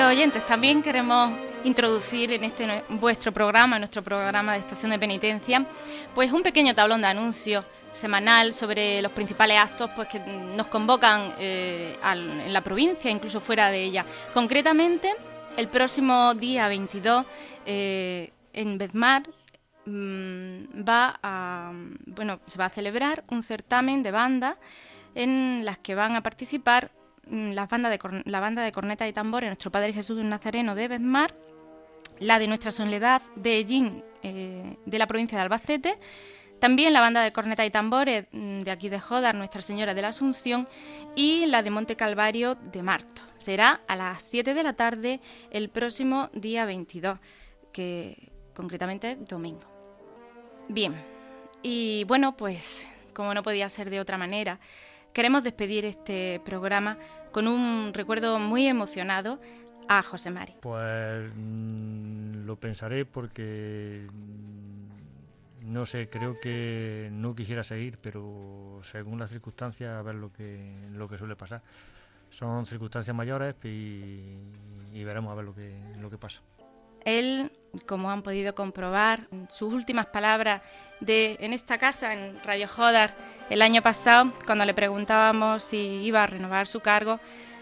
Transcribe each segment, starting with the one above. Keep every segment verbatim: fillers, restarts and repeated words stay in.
Queridos oyentes, también queremos introducir en este vuestro programa, en nuestro programa de Estación de Penitencia, pues un pequeño tablón de anuncios semanal sobre los principales actos pues que nos convocan eh, al, en la provincia, incluso fuera de ella. Concretamente, el próximo día veintidós eh, en Bedmar mmm, va a, bueno, se va a celebrar un certamen de bandas en las que van a participar las bandas de, la banda de corneta y tambores Nuestro Padre Jesús Nazareno de Bedmar, la de Nuestra Soledad de Ellín, eh, de la provincia de Albacete, también la banda de corneta y tambores de aquí de Jódar, Nuestra Señora de la Asunción, y la de Monte Calvario de Marto. Será a las siete de la tarde el próximo día veintidós, que concretamente domingo. Bien, y bueno, pues como no podía ser de otra manera, queremos despedir este programa con un recuerdo muy emocionado a José Mari. Pues mmm, lo pensaré porque, no sé, creo que no quisiera seguir, pero según las circunstancias, a ver lo que, lo que suele pasar. Son circunstancias mayores y, y veremos a ver lo que, lo que pasa. Él, como han podido comprobar, sus últimas palabras de en esta casa, en Radio Jódar, el año pasado, cuando le preguntábamos si iba a renovar su cargo,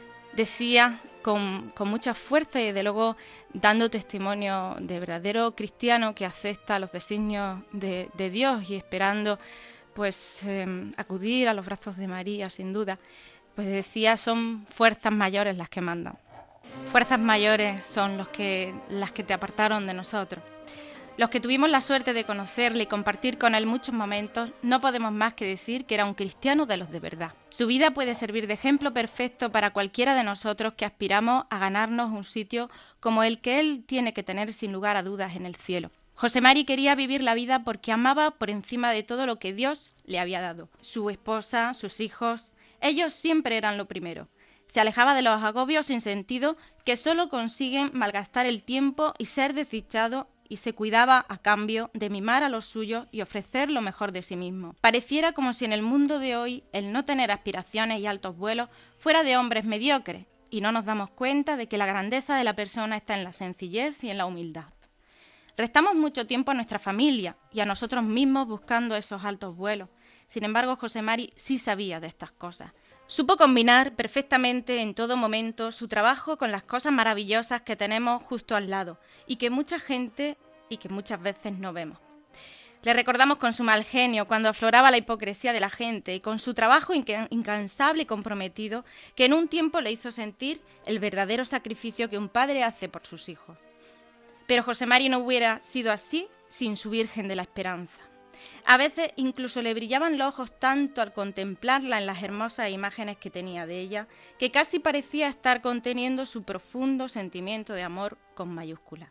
decía con, con mucha fuerza y, de luego, dando testimonio de verdadero cristiano que acepta los designios de, de Dios y esperando pues eh, acudir a los brazos de María, sin duda, pues decía, son fuerzas mayores las que mandan. Fuerzas mayores son los que, las que te apartaron de nosotros. Los que tuvimos la suerte de conocerle y compartir con él muchos momentos, no podemos más que decir que era un cristiano de los de verdad. Su vida puede servir de ejemplo perfecto para cualquiera de nosotros que aspiramos a ganarnos un sitio como el que él tiene que tener sin lugar a dudas en el cielo. José Mari quería vivir la vida porque amaba por encima de todo lo que Dios le había dado. Su esposa, sus hijos, ellos siempre eran lo primero. Se alejaba de los agobios sin sentido que solo consiguen malgastar el tiempo y ser desdichado, y se cuidaba a cambio de mimar a los suyos y ofrecer lo mejor de sí mismo. Pareciera como si en el mundo de hoy el no tener aspiraciones y altos vuelos fuera de hombres mediocres, y no nos damos cuenta de que la grandeza de la persona está en la sencillez y en la humildad. Restamos mucho tiempo a nuestra familia y a nosotros mismos buscando esos altos vuelos. Sin embargo, José Mari sí sabía de estas cosas. Supo combinar perfectamente en todo momento su trabajo con las cosas maravillosas que tenemos justo al lado y que mucha gente y que muchas veces no vemos. Le recordamos con su mal genio cuando afloraba la hipocresía de la gente y con su trabajo incansable y comprometido que en un tiempo le hizo sentir el verdadero sacrificio que un padre hace por sus hijos. Pero José Mari no hubiera sido así sin su Virgen de la Esperanza. A veces incluso le brillaban los ojos tanto al contemplarla en las hermosas imágenes que tenía de ella, que casi parecía estar conteniendo su profundo sentimiento de amor con mayúscula.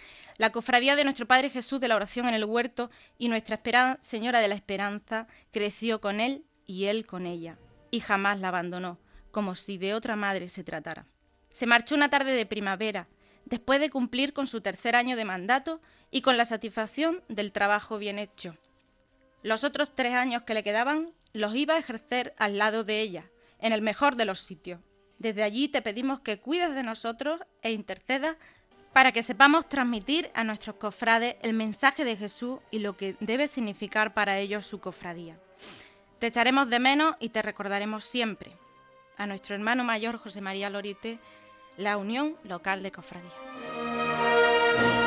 La cofradía de Nuestro Padre Jesús de la Oración en el Huerto y Nuestra Esperan- Señora de la Esperanza creció con él y él con ella, y jamás la abandonó, como si de otra madre se tratara. Se marchó una tarde de primavera, después de cumplir con su tercer año de mandato y con la satisfacción del trabajo bien hecho. Los otros tres años que le quedaban los iba a ejercer al lado de ella, en el mejor de los sitios. Desde allí te pedimos que cuides de nosotros e intercedas para que sepamos transmitir a nuestros cofrades el mensaje de Jesús y lo que debe significar para ellos su cofradía. Te echaremos de menos y te recordaremos siempre. A nuestro hermano mayor José María Lorite, la Unión Local de Cofradía.